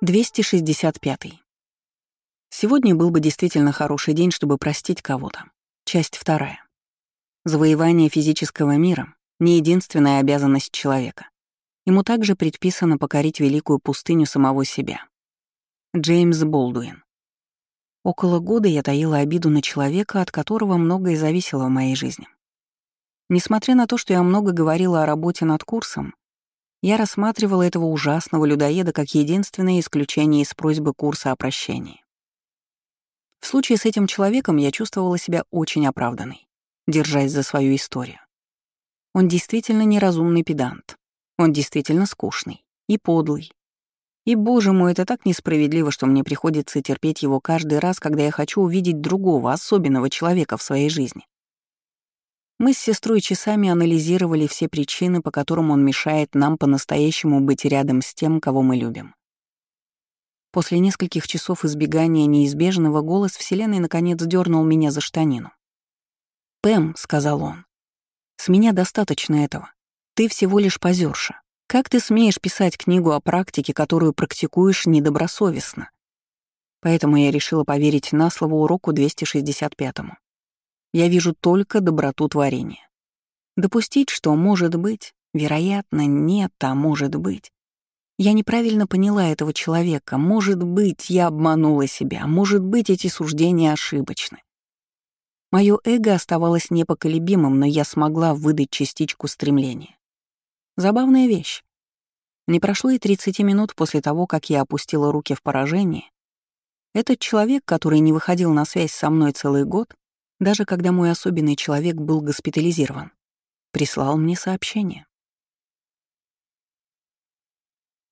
265. Сегодня был бы действительно хороший день, чтобы простить кого-то. Часть 2. Завоевание физического мира — не единственная обязанность человека. Ему также предписано покорить великую пустыню самого себя. Джеймс Болдуин. Около года я таила обиду на человека, от которого многое зависело в моей жизни. Несмотря на то, что я много говорила о работе над курсом, я рассматривала этого ужасного людоеда как единственное исключение из просьбы курса о прощении. В случае с этим человеком я чувствовала себя очень оправданной, держась за свою историю. Он действительно неразумный педант. Он действительно скучный и подлый. И, боже мой, это так несправедливо, что мне приходится терпеть его каждый раз, когда я хочу увидеть другого, особенного человека в своей жизни. Мы с сестрой часами анализировали все причины, по которым он мешает нам по-настоящему быть рядом с тем, кого мы любим. После нескольких часов избегания неизбежного голос Вселенной наконец дернул меня за штанину. «Пэм», — сказал он, — «с меня достаточно этого. Ты всего лишь позерша. Как ты смеешь писать книгу о практике, которую практикуешь недобросовестно?» Поэтому я решила поверить на слово уроку 265-му. Я вижу только доброту творения. Допустить, что может быть, вероятно, нет, а может быть. Я неправильно поняла этого человека, может быть, я обманула себя, может быть, эти суждения ошибочны. Моё эго оставалось непоколебимым, но я смогла выдать частичку стремления. Забавная вещь. Не прошло и 30 минут после того, как я опустила руки в поражение. Этот человек, который не выходил на связь со мной целый год, даже когда мой особенный человек был госпитализирован, прислал мне сообщение.